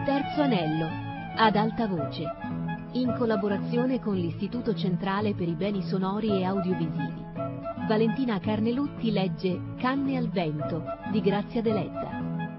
Terzo anello, ad alta voce, in collaborazione con l'Istituto Centrale per i Beni Sonori e Audiovisivi. Valentina Carnelutti legge Canne al vento di Grazia Deledda.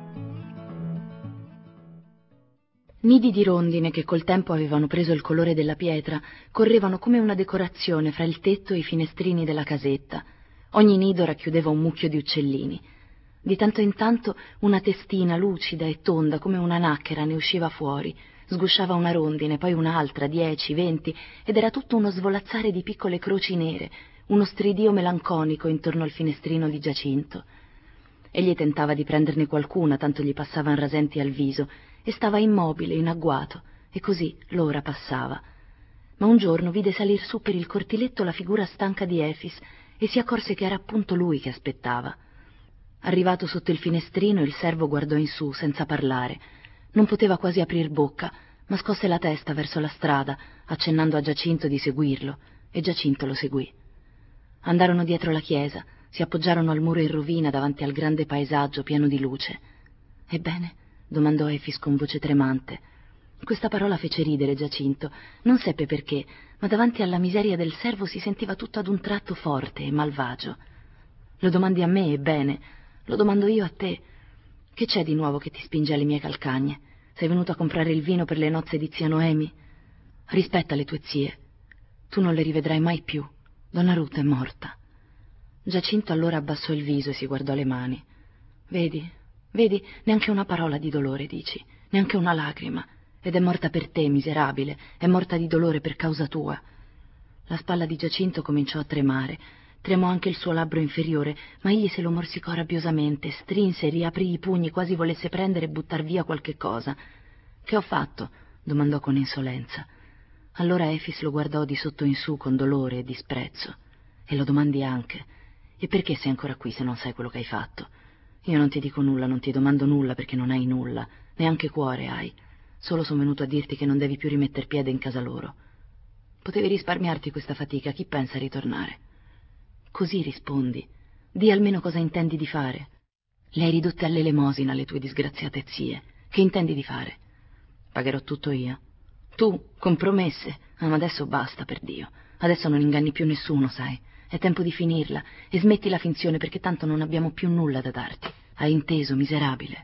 Nidi di rondine che col tempo avevano preso il colore della pietra correvano come una decorazione fra il tetto e i finestrini della casetta. Ogni nido racchiudeva un mucchio di uccellini. Di tanto in tanto una testina lucida e tonda come una nacchera ne usciva fuori, sgusciava una rondine, poi un'altra, 10, 20, ed era tutto uno svolazzare di piccole croci nere, uno stridio melanconico intorno al finestrino di Giacinto. Egli tentava di prenderne qualcuna, tanto gli passavan rasenti al viso, e stava immobile, in agguato, e così l'ora passava. Ma un giorno vide salir su per il cortiletto la figura stanca di Efis e si accorse che era appunto lui che aspettava. Arrivato sotto il finestrino, il servo guardò in su senza parlare. Non poteva quasi aprir bocca, ma scosse la testa verso la strada, accennando a Giacinto di seguirlo, e Giacinto lo seguì. Andarono dietro la chiesa, si appoggiarono al muro in rovina davanti al grande paesaggio pieno di luce. «Ebbene?» domandò Efis con voce tremante. Questa parola fece ridere Giacinto, non seppe perché, ma davanti alla miseria del servo si sentiva tutto ad un tratto forte e malvagio. «Lo domandi a me, ebbene, lo domando io a te. Che c'è di nuovo che ti spinge alle mie calcagne? Sei venuto a comprare il vino per le nozze di zia Noemi? Rispetta le tue zie. Tu non le rivedrai mai più. Donna Ruth è morta». Giacinto allora abbassò il viso e si guardò le mani. Vedi, neanche una parola di dolore, dici, neanche una lacrima. Ed è morta per te, miserabile, è morta di dolore per causa tua». La spalla di Giacinto cominciò a tremare. Tremò anche il suo labbro inferiore, ma egli se lo morsicò rabbiosamente, strinse e riaprì i pugni quasi volesse prendere e buttar via qualche cosa. «Che ho fatto?» domandò con insolenza. Allora Efis lo guardò di sotto in su con dolore e disprezzo. «E lo domandi anche? E perché sei ancora qui se non sai quello che hai fatto? Io non ti dico nulla, non ti domando nulla perché non hai nulla, neanche cuore hai. Solo sono venuto a dirti che non devi più rimetter piede in casa loro. Potevi risparmiarti questa fatica, chi pensa a ritornare? Così rispondi. Di almeno cosa intendi di fare. Le hai ridotte all'elemosina le tue disgraziate zie. Che intendi di fare? Pagherò tutto io. Tu, con promesse. Ma adesso basta, per Dio. Adesso non inganni più nessuno, sai. È tempo di finirla e smetti la finzione perché tanto non abbiamo più nulla da darti. Hai inteso, miserabile?»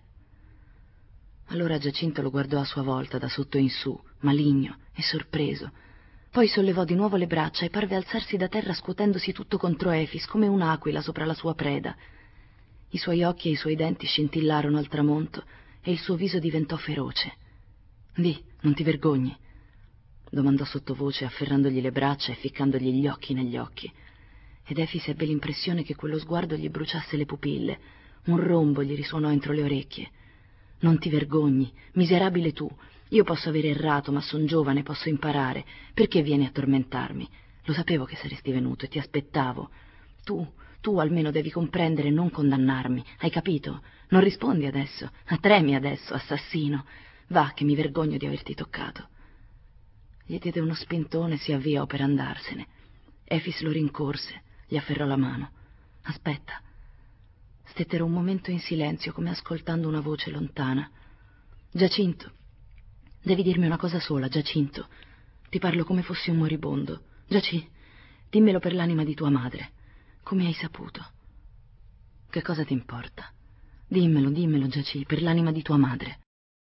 Allora Giacinto lo guardò a sua volta da sotto in su, maligno e sorpreso. Poi sollevò di nuovo le braccia e parve alzarsi da terra scuotendosi tutto contro Efis come un'aquila sopra la sua preda. I suoi occhi e i suoi denti scintillarono al tramonto e il suo viso diventò feroce. «Di, non ti vergogni?» domandò sottovoce, afferrandogli le braccia e ficcandogli gli occhi negli occhi. Ed Efis ebbe l'impressione che quello sguardo gli bruciasse le pupille. Un rombo gli risuonò entro le orecchie. «Non ti vergogni, miserabile tu. Io posso aver errato, ma son giovane, posso imparare. Perché vieni a tormentarmi? Lo sapevo che saresti venuto e ti aspettavo. Tu almeno devi comprendere e non condannarmi. Hai capito? Non rispondi adesso. Tremi adesso, assassino. Va, che mi vergogno di averti toccato». Gli diede uno spintone e si avviò per andarsene. Efis lo rincorse, gli afferrò la mano. «Aspetta». Stettero un momento in silenzio, come ascoltando una voce lontana. «Giacinto, devi dirmi una cosa sola, Giacinto. Ti parlo come fossi un moribondo. Dimmelo per l'anima di tua madre. Come hai saputo?» «Che cosa ti importa? Dimmelo, Giaci, per l'anima di tua madre».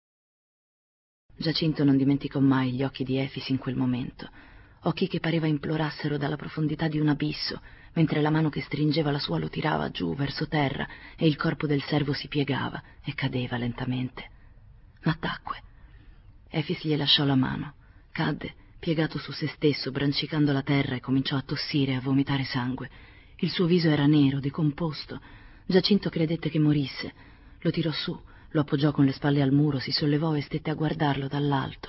Giacinto non dimenticò mai gli occhi di Efis in quel momento, occhi che pareva implorassero dalla profondità di un abisso, mentre la mano che stringeva la sua lo tirava giù verso terra e il corpo del servo si piegava e cadeva lentamente. Ma tacque. Efis gli lasciò la mano, cadde, piegato su se stesso, brancicando la terra, e cominciò a tossire e a vomitare sangue. Il suo viso era nero, decomposto. Giacinto credette che morisse. Lo tirò su, lo appoggiò con le spalle al muro, si sollevò e stette a guardarlo dall'alto.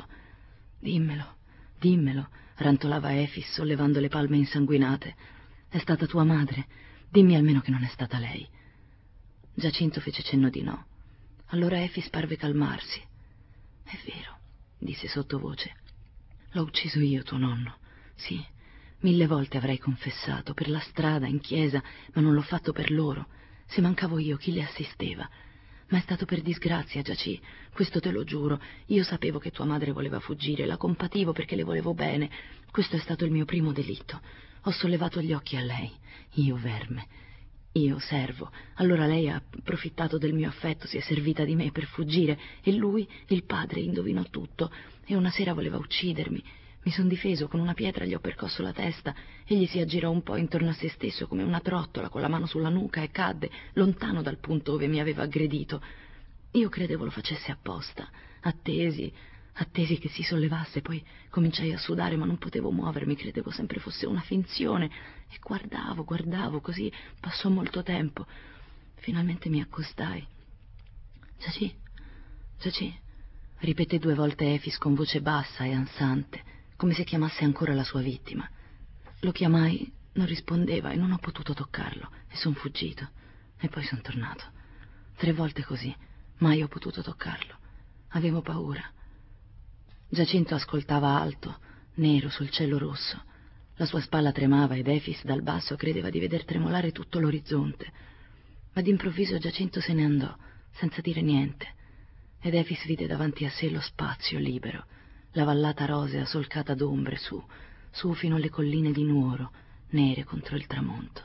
Dimmelo, rantolava Efis, sollevando le palme insanguinate. «È stata tua madre? Dimmi almeno che non è stata lei». Giacinto fece cenno di no. Allora Efis parve calmarsi. «È vero», disse sottovoce. «L'ho ucciso io, tuo nonno. Sì, 1000 volte avrei confessato, per la strada, in chiesa, ma non l'ho fatto per loro. Se mancavo io, chi le assisteva? Ma è stato per disgrazia, Giaci, questo te lo giuro. Io sapevo che tua madre voleva fuggire, la compativo perché le volevo bene. Questo è stato il mio primo delitto. Ho sollevato gli occhi a lei. Io, verme. Io, servo. Allora lei ha approfittato del mio affetto, si è servita di me per fuggire, e lui, il padre, indovinò tutto, e una sera voleva uccidermi. Mi son difeso, con una pietra gli ho percosso la testa, egli si aggirò un po' intorno a se stesso come una trottola con la mano sulla nuca e cadde, lontano dal punto dove mi aveva aggredito. Io credevo lo facesse apposta, attesi che si sollevasse, poi cominciai a sudare ma non potevo muovermi, credevo sempre fosse una finzione, e guardavo, così passò molto tempo. Finalmente mi accostai. Giaci, ripeté 2 volte Efis con voce bassa e ansante, come se chiamasse ancora la sua vittima. Lo chiamai, non rispondeva e non ho potuto toccarlo, e son fuggito. E poi son tornato. 3 volte così, mai ho potuto toccarlo. Avevo paura. Giacinto ascoltava alto, nero sul cielo rosso. La sua spalla tremava ed Efis dal basso credeva di veder tremolare tutto l'orizzonte. Ma d'improvviso Giacinto se ne andò, senza dire niente, ed Efis vide davanti a sé lo spazio libero, la vallata rosea solcata d'ombre su fino alle colline di Nuoro, nere contro il tramonto.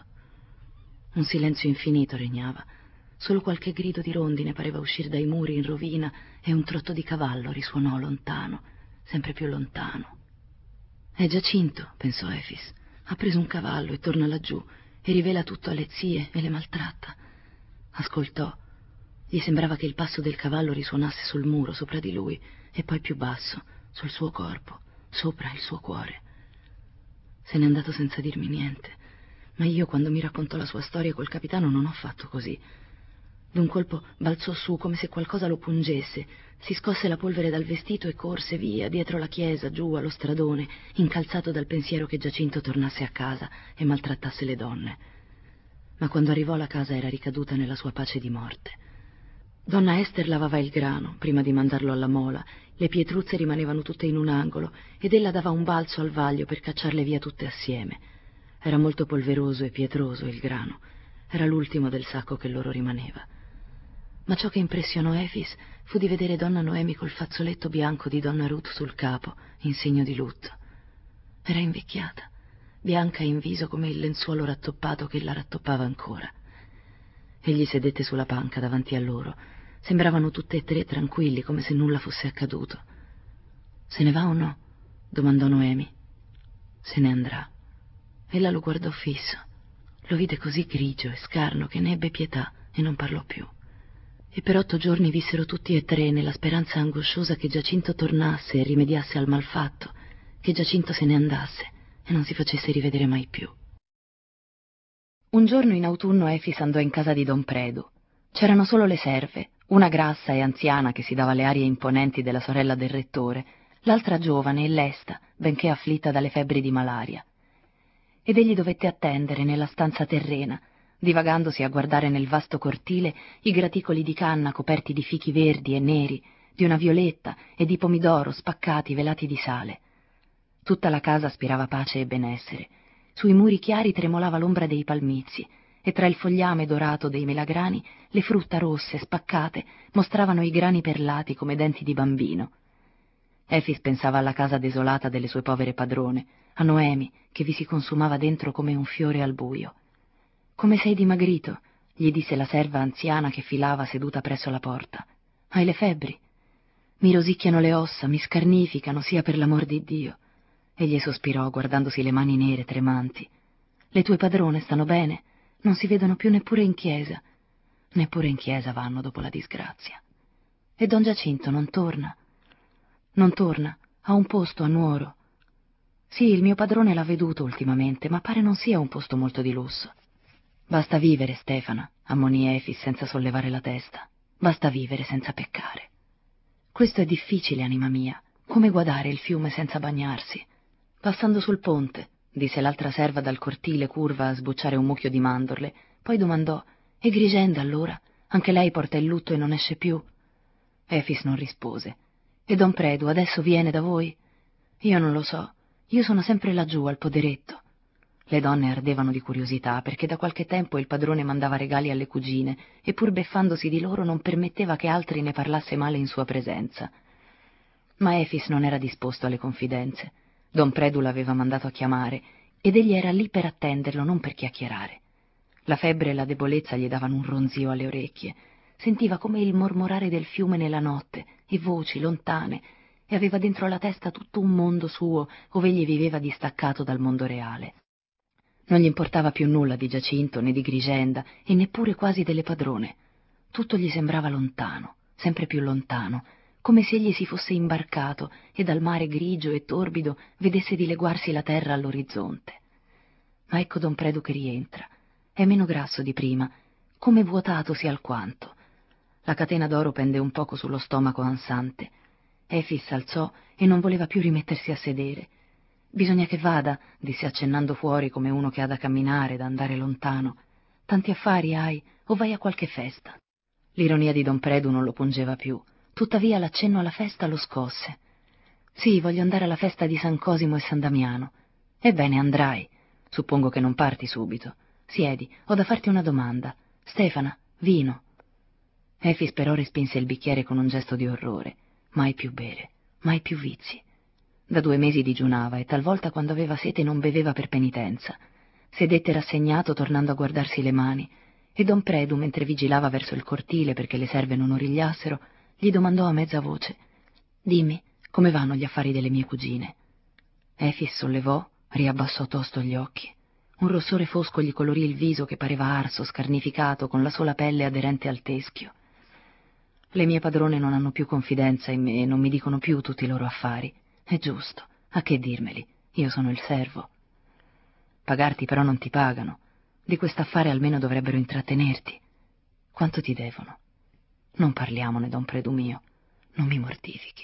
Un silenzio infinito regnava. Solo qualche grido di rondine pareva uscire dai muri in rovina e un trotto di cavallo risuonò lontano, sempre più lontano. È Giacinto, pensò Efis. Ha preso un cavallo e torna laggiù e rivela tutto alle zie e le maltratta. Ascoltò. Gli sembrava che il passo del cavallo risuonasse sul muro sopra di lui e poi più basso, sul suo corpo, sopra il suo cuore. Se n'è andato senza dirmi niente, ma io quando mi raccontò la sua storia col capitano non ho fatto così. D'un colpo balzò su come se qualcosa lo pungesse, si scosse la polvere dal vestito e corse via, dietro la chiesa, giù allo stradone, incalzato dal pensiero che Giacinto tornasse a casa e maltrattasse le donne. Ma quando arrivò la casa era ricaduta nella sua pace di morte. Donna Ester lavava il grano, prima di mandarlo alla mola, le pietruzze rimanevano tutte in un angolo, ed ella dava un balzo al vaglio per cacciarle via tutte assieme. Era molto polveroso e pietroso il grano, era l'ultimo del sacco che loro rimaneva. Ma ciò che impressionò Efis fu di vedere donna Noemi col fazzoletto bianco di donna Ruth sul capo, in segno di lutto. Era invecchiata, bianca in viso come il lenzuolo rattoppato che la rattoppava ancora. Egli sedette sulla panca davanti a loro. Sembravano tutte e 3 tranquilli, come se nulla fosse accaduto. «Se ne va o no?» domandò Noemi. «Se ne andrà». Ella lo guardò fisso. Lo vide così grigio e scarno che ne ebbe pietà e non parlò più. E per 8 giorni vissero tutti e 3 nella speranza angosciosa che Giacinto tornasse e rimediasse al malfatto, che Giacinto se ne andasse e non si facesse rivedere mai più. Un giorno in autunno Efis andò in casa di Don Predu. C'erano solo le serve, una grassa e anziana che si dava le arie imponenti della sorella del rettore, l'altra giovane e lesta, benché afflitta dalle febbri di malaria. Ed egli dovette attendere nella stanza terrena, divagandosi a guardare nel vasto cortile i graticoli di canna coperti di fichi verdi e neri, di una violetta e di pomidoro spaccati velati di sale. Tutta la casa aspirava pace e benessere. Sui muri chiari tremolava l'ombra dei palmizi e tra il fogliame dorato dei melagrani le frutta rosse spaccate mostravano i grani perlati come denti di bambino. Efis pensava alla casa desolata delle sue povere padrone, a Noemi che vi si consumava dentro come un fiore al buio. «Come sei dimagrito?» gli disse la serva anziana che filava seduta presso la porta. «Hai le febbri? Mi rosicchiano le ossa, mi scarnificano, sia per l'amor di Dio». Egli sospirò guardandosi le mani nere tremanti. «Le tue padrone stanno bene? Non si vedono più neppure in chiesa». «Neppure in chiesa vanno dopo la disgrazia». «E don Giacinto non torna?» «Non torna, ha un posto a Nuoro». «Sì, il mio padrone l'ha veduto ultimamente, ma pare non sia un posto molto di lusso». «Basta vivere, Stefana», ammonì Efis senza sollevare la testa. «Basta vivere senza peccare». «Questo è difficile, anima mia. Come guardare il fiume senza bagnarsi?» «Passando sul ponte», disse l'altra serva dal cortile curva a sbucciare un mucchio di mandorle, poi domandò: «E Grigenda allora? Anche lei porta il lutto e non esce più?» Efis non rispose. «E don Predu adesso viene da voi?» «Io non lo so. Io sono sempre laggiù al poderetto». Le donne ardevano di curiosità, perché da qualche tempo il padrone mandava regali alle cugine e pur beffandosi di loro non permetteva che altri ne parlasse male in sua presenza. Ma Efix non era disposto alle confidenze. Don Predu l'aveva mandato a chiamare ed egli era lì per attenderlo, non per chiacchierare. La febbre e la debolezza gli davano un ronzio alle orecchie. Sentiva come il mormorare del fiume nella notte, e voci lontane, e aveva dentro la testa tutto un mondo suo, ove egli viveva distaccato dal mondo reale. Non gli importava più nulla di Giacinto né di Grigenda e neppure quasi delle padrone. Tutto gli sembrava lontano, sempre più lontano, come se egli si fosse imbarcato e dal mare grigio e torbido vedesse dileguarsi la terra all'orizzonte. Ma ecco Don Predu che rientra. È meno grasso di prima, come vuotatosi alquanto. La catena d'oro pende un poco sullo stomaco ansante. Efix s'alzò e non voleva più rimettersi a sedere. «Bisogna che vada», disse accennando fuori come uno che ha da camminare, da andare lontano. «Tanti affari hai, o vai a qualche festa?» L'ironia di Don Predu non lo pungeva più, tuttavia l'accenno alla festa lo scosse. «Sì, voglio andare alla festa di San Cosimo e San Damiano». «Ebbene, andrai. Suppongo che non parti subito. Siedi, ho da farti una domanda. Stefana, vino». Efix però respinse il bicchiere con un gesto di orrore. Mai più bere, mai più vizi. Da 2 mesi digiunava e talvolta quando aveva sete non beveva per penitenza. Sedette rassegnato tornando a guardarsi le mani e Don Predu, mentre vigilava verso il cortile perché le serve non origliassero, gli domandò a mezza voce: «Dimmi, come vanno gli affari delle mie cugine?» Efix sollevò, riabbassò tosto gli occhi. Un rossore fosco gli colorì il viso che pareva arso, scarnificato, con la sola pelle aderente al teschio. «Le mie padrone non hanno più confidenza in me e non mi dicono più tutti i loro affari. È giusto, a che dirmeli? Io sono il servo. Pagarti però non ti pagano. Di quest'affare almeno dovrebbero intrattenerti. Quanto ti devono? Non parliamone, Don Predu mio, non mi mortifichi».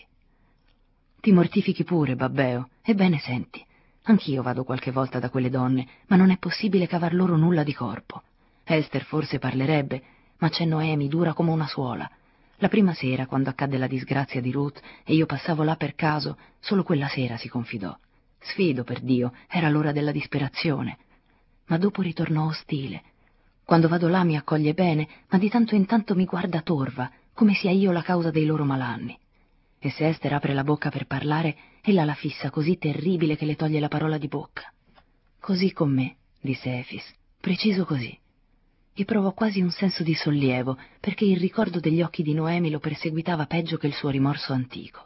«Ti mortifichi pure, babbeo. Ebbene senti, anch'io vado qualche volta da quelle donne, ma non è possibile cavar loro nulla di corpo. Esther forse parlerebbe, ma c'è Noemi dura come una suola. La prima sera, quando accadde la disgrazia di Ruth e io passavo là per caso, solo quella sera si confidò. Sfido, per Dio, era l'ora della disperazione. Ma dopo ritornò ostile. Quando vado là mi accoglie bene, ma di tanto in tanto mi guarda torva, come sia io la causa dei loro malanni. E se Esther apre la bocca per parlare, ella la fissa così terribile che le toglie la parola di bocca. «Così con me», disse Efix, «preciso così». E provò quasi un senso di sollievo, perché il ricordo degli occhi di Noemi lo perseguitava peggio che il suo rimorso antico.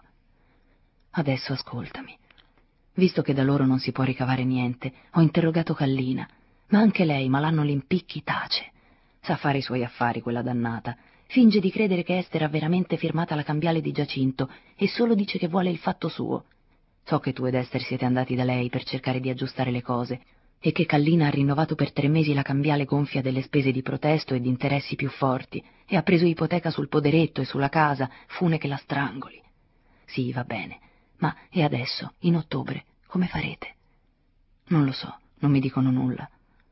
«Adesso ascoltami. Visto che da loro non si può ricavare niente, ho interrogato Kallina, ma anche lei, malanno l'impicchi, tace. Sa fare i suoi affari, quella dannata. Finge di credere che Esther ha veramente firmata la cambiale di Giacinto e solo dice che vuole il fatto suo. So che tu ed Esther siete andati da lei per cercare di aggiustare le cose e che Kallina ha rinnovato per 3 mesi la cambiale gonfia delle spese di protesto e di interessi più forti e ha preso ipoteca sul poderetto e sulla casa, fune che la strangoli. Sì, va bene, ma e adesso, in ottobre, come farete?» «Non lo so, non mi dicono nulla.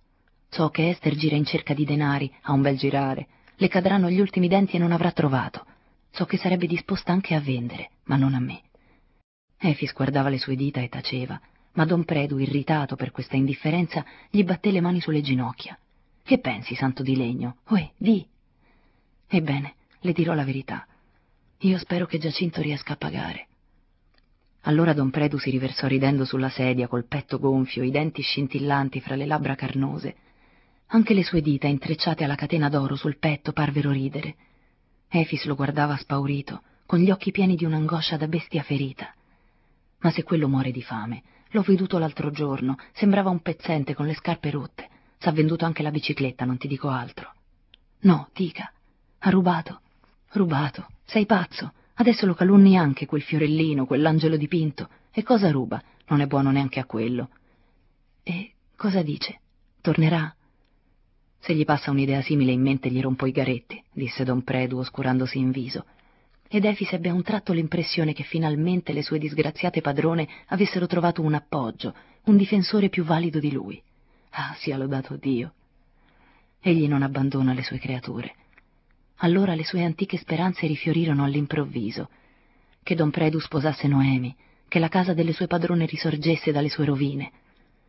So che Esther gira in cerca di denari, ha un bel girare, le cadranno gli ultimi denti e non avrà trovato. So che sarebbe disposta anche a vendere, ma non a me». Efix guardava le sue dita e taceva, ma Don Predu, irritato per questa indifferenza, gli batté le mani sulle ginocchia. «Che pensi, santo di legno? Uè, di!» «Ebbene, le dirò la verità. Io spero che Giacinto riesca a pagare». Allora Don Predu si riversò ridendo sulla sedia, col petto gonfio, i denti scintillanti fra le labbra carnose. Anche le sue dita, intrecciate alla catena d'oro sul petto, parvero ridere. Efix lo guardava spaurito, con gli occhi pieni di un'angoscia da bestia ferita. «Ma se quello muore di fame, l'ho veduto l'altro giorno, sembrava un pezzente con le scarpe rotte. S'ha venduto anche la bicicletta, non ti dico altro». «No, dica. Ha rubato?» «Rubato? Sei pazzo? Adesso lo calunni anche quel fiorellino, quell'angelo dipinto. E cosa ruba? Non è buono neanche a quello». «E cosa dice? Tornerà?» «Se gli passa un'idea simile in mente gli rompo i garetti», disse Don Predu, oscurandosi in viso. Ed Efix ebbe a un tratto l'impressione che finalmente le sue disgraziate padrone avessero trovato un appoggio, un difensore più valido di lui. Ah, sia lodato Dio! Egli non abbandona le sue creature. Allora le sue antiche speranze rifiorirono all'improvviso. Che Don Predu sposasse Noemi, che la casa delle sue padrone risorgesse dalle sue rovine.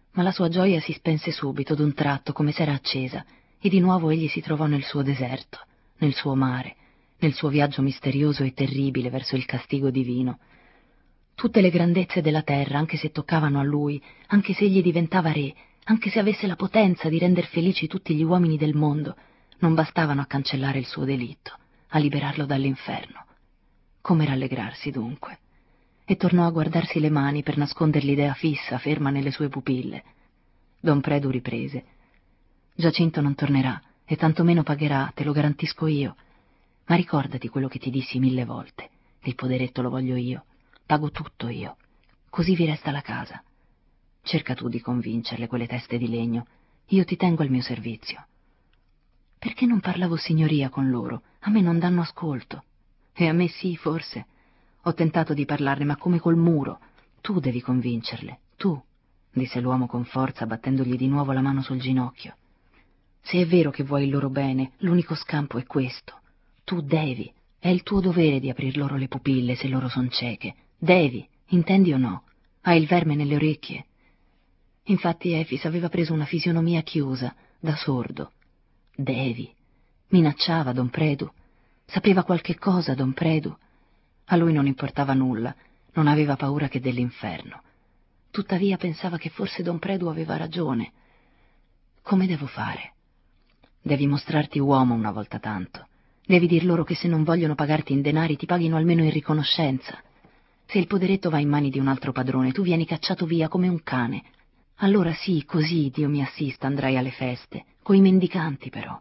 Ma la sua gioia si spense subito, d'un tratto, come s'era accesa, e di nuovo egli si trovò nel suo deserto, nel suo mare, nel suo viaggio misterioso e terribile verso il castigo divino. Tutte le grandezze della terra, anche se toccavano a lui, anche se egli diventava re, anche se avesse la potenza di render felici tutti gli uomini del mondo, non bastavano a cancellare il suo delitto, a liberarlo dall'inferno. Come rallegrarsi dunque? E tornò a guardarsi le mani per nasconder l'idea fissa, ferma nelle sue pupille. Don Predu riprese. Giacinto non tornerà, e tantomeno pagherà, te lo garantisco io. Ma ricordati quello che ti dissi 1000 volte. Il poderetto lo voglio io. Pago tutto io. Così vi resta la casa. Cerca tu di convincerle, quelle teste di legno. Io ti tengo al mio servizio. Perché non parlavo signoria con loro? A me non danno ascolto. E a me sì, forse. Ho tentato di parlarne, ma come col muro. Tu devi convincerle, tu, disse l'uomo con forza, battendogli di nuovo la mano sul ginocchio. Se è vero che vuoi il loro bene, l'unico scampo è questo. Tu devi. È il tuo dovere di aprir loro le pupille se loro son cieche. Devi, intendi o no? Hai il verme nelle orecchie. Infatti Efis aveva preso una fisionomia chiusa, da sordo. Devi. Minacciava Don Predu. Sapeva qualche cosa Don Predu. A lui non importava nulla, non aveva paura che dell'inferno. Tuttavia pensava che forse Don Predu aveva ragione. Come devo fare? Devi mostrarti uomo una volta tanto. Devi dir loro che se non vogliono pagarti in denari ti paghino almeno in riconoscenza. Se il poderetto va in mani di un altro padrone, tu vieni cacciato via come un cane. Allora sì, così, Dio mi assista, andrai alle feste, coi mendicanti però.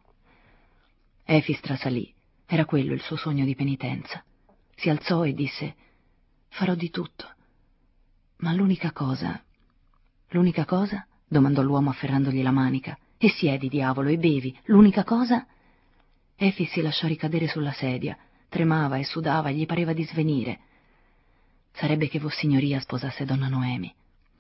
Efis trasalì, era quello il suo sogno di penitenza. Si alzò e disse: farò di tutto. Ma l'unica cosa... L'unica cosa? Domandò l'uomo afferrandogli la manica. E siedi, diavolo, e bevi. L'unica cosa? Efis si lasciò ricadere sulla sedia, tremava e sudava e gli pareva di svenire. Sarebbe che vossignoria sposasse donna Noemi.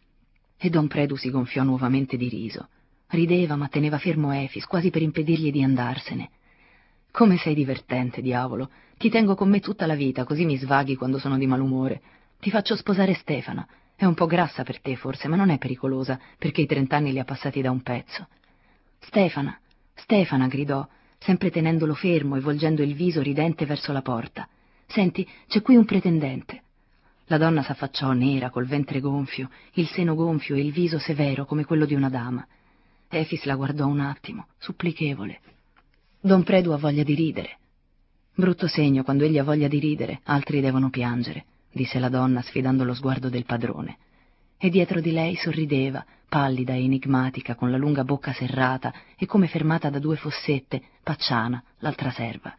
E Don Predu si gonfiò nuovamente di riso. Rideva, ma teneva fermo Efis, quasi per impedirgli di andarsene. Come sei divertente, diavolo. Ti tengo con me tutta la vita, così mi svaghi quando sono di malumore. Ti faccio sposare Stefana. È un po' grassa per te, forse, ma non è pericolosa, perché i 30 anni li ha passati da un pezzo. Stefana, Stefana, gridò, sempre tenendolo fermo e volgendo il viso ridente verso la porta. Senti, c'è qui un pretendente. La donna s'affacciò nera, col ventre gonfio, il seno gonfio e il viso severo come quello di una dama. Efis la guardò un attimo, supplichevole. Don Predu ha voglia di ridere. Brutto segno, quando egli ha voglia di ridere, altri devono piangere, disse la donna sfidando lo sguardo del padrone. E dietro di lei sorrideva, pallida e enigmatica, con la lunga bocca serrata e come fermata da 2 fossette, Pacciana, l'altra serva.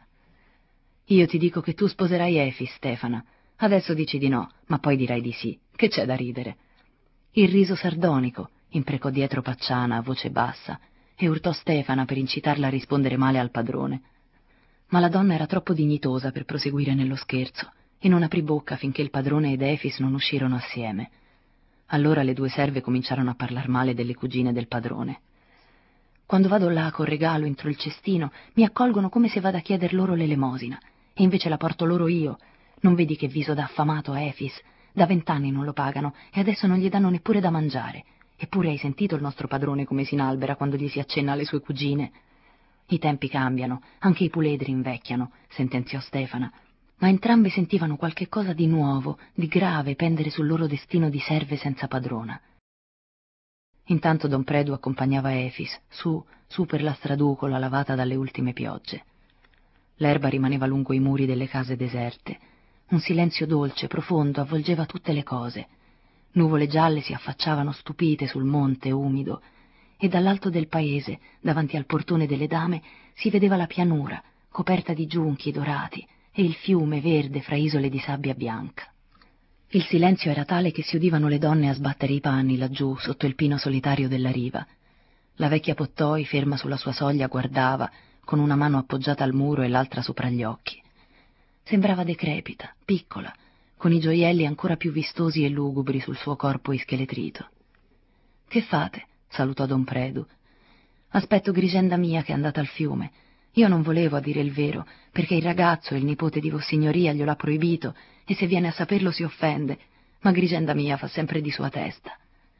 Io ti dico che tu sposerai Efis, Stefana. Adesso dici di no, ma poi dirai di sì. Che c'è da ridere? Il riso sardonico, imprecò dietro Pacciana a voce bassa, e urtò Stefana per incitarla a rispondere male al padrone. Ma la donna era troppo dignitosa per proseguire nello scherzo, e non aprì bocca finché il padrone ed Efis non uscirono assieme. Allora le 2 serve cominciarono a parlar male delle cugine del padrone. Quando vado là col regalo entro il cestino, mi accolgono come se vada a chieder loro l'elemosina, e invece la porto loro io. Non vedi che viso da affamato a Efis? Da 20 anni non lo pagano, e adesso non gli danno neppure da mangiare. Eppure hai sentito il nostro padrone come si inalbera quando gli si accenna alle sue cugine? I tempi cambiano, anche i puledri invecchiano, sentenziò Stefana, ma entrambe sentivano qualche cosa di nuovo, di grave pendere sul loro destino di serve senza padrona. Intanto Don Predu accompagnava Efis, su per la straducola lavata dalle ultime piogge. L'erba rimaneva lungo i muri delle case deserte. Un silenzio dolce, profondo, avvolgeva tutte le cose. Nuvole gialle si affacciavano stupite sul monte umido, e dall'alto del paese, davanti al portone delle dame, si vedeva la pianura, coperta di giunchi dorati, e il fiume verde fra isole di sabbia bianca. Il silenzio era tale che si udivano le donne a sbattere i panni laggiù, sotto il pino solitario della riva. La vecchia Pottoi, ferma sulla sua soglia, guardava, con una mano appoggiata al muro e l'altra sopra gli occhi. Sembrava decrepita, piccola, con i gioielli ancora più vistosi e lugubri sul suo corpo ischeletrito. «Che fate?» salutò Don Predu. «Aspetto Grigenda mia che è andata al fiume. Io non volevo, a dire il vero, perché il ragazzo, il nipote di Vossignoria, glielo ha proibito, e se viene a saperlo si offende, ma Grigenda mia fa sempre di sua testa».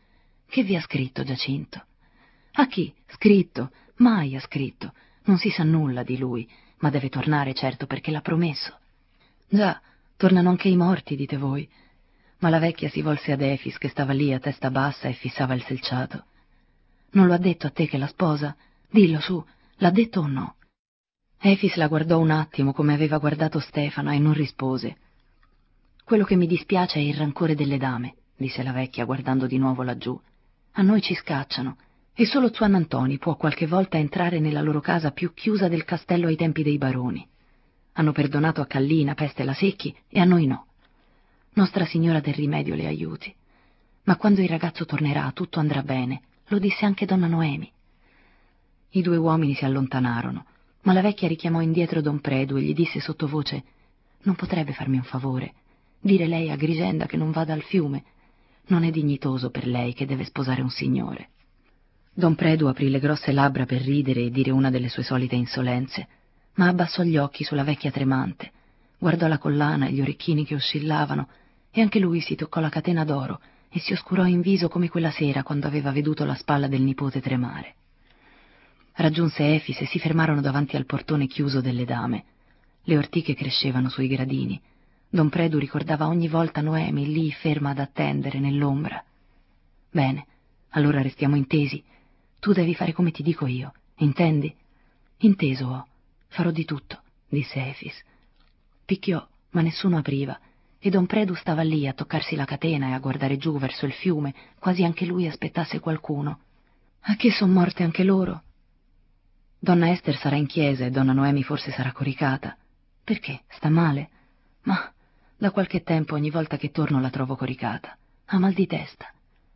Che vi ha scritto Giacinto? A chi? Scritto? Mai ha scritto. Non si sa nulla di lui, ma deve tornare certo perché l'ha promesso. Già, tornano anche i morti, dite voi. Ma la vecchia si volse ad Efis, che stava lì a testa bassa e fissava il selciato. Non lo ha detto a te che la sposa? Dillo su, l'ha detto o no? Efis la guardò un attimo come aveva guardato Stefana e non rispose. Quello che mi dispiace è il rancore delle dame, disse la vecchia guardando di nuovo laggiù. A noi ci scacciano, e solo Zuannantoni può qualche volta entrare nella loro casa più chiusa del castello ai tempi dei baroni. Hanno perdonato a Kallina, Peste e la Secchi, e a noi no. Nostra Signora del Rimedio le aiuti. Ma quando il ragazzo tornerà tutto andrà bene, lo disse anche donna Noemi. I due uomini si allontanarono, ma la vecchia richiamò indietro don Predu e gli disse sottovoce: «Non potrebbe farmi un favore? Dire lei a Grigenda che non vada al fiume? Non è dignitoso per lei che deve sposare un signore». Don Predu aprì le grosse labbra per ridere e dire una delle sue solite insolenze, ma abbassò gli occhi sulla vecchia tremante, guardò la collana e gli orecchini che oscillavano, e anche lui si toccò la catena d'oro e si oscurò in viso come quella sera quando aveva veduto la spalla del nipote tremare. Raggiunse Efis e si fermarono davanti al portone chiuso delle dame. Le ortiche crescevano sui gradini. Don Predu ricordava ogni volta Noemi lì ferma ad attendere nell'ombra. «Bene, allora restiamo intesi. Tu devi fare come ti dico io, intendi?» «Inteso ho. Farò di tutto», disse Efis. Picchiò, ma nessuno apriva, e don Predu stava lì a toccarsi la catena e a guardare giù verso il fiume, quasi anche lui aspettasse qualcuno. «A che son morte anche loro?» «Donna Ester sarà in chiesa e donna Noemi forse sarà coricata». «Perché? Sta male?» «Ma da qualche tempo ogni volta che torno la trovo coricata. Ha mal di testa».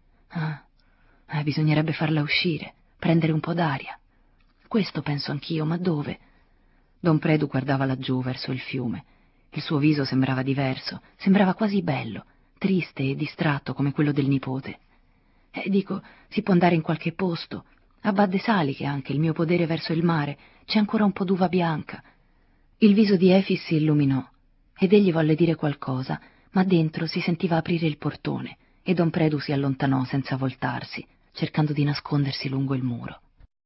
Bisognerebbe farla uscire, prendere un po' d'aria. Questo penso anch'io, ma dove?» Don Predu guardava laggiù verso il fiume. Il suo viso sembrava diverso, sembrava quasi bello, triste e distratto come quello del nipote. Dico, si può andare in qualche posto. A Badde Saliche anche, il mio podere verso il mare, c'è ancora un po' d'uva bianca. Il viso di Efis si illuminò, ed egli volle dire qualcosa, ma dentro si sentiva aprire il portone, e don Predu si allontanò senza voltarsi, cercando di nascondersi lungo il muro.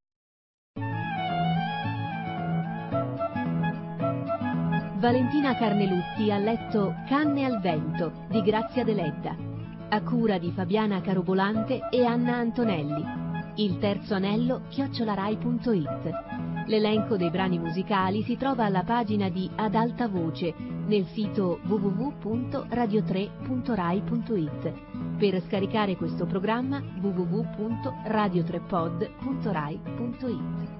Valentina Carnelutti ha letto Canne al vento di Grazia Deledda, a cura di Fabiana Carobolante e Anna Antonelli. Il terzo anello @rai.it. L'elenco dei brani musicali si trova alla pagina di Ad Alta Voce nel sito www.radio3.rai.it. Per scaricare questo programma www.radio3pod.rai.it.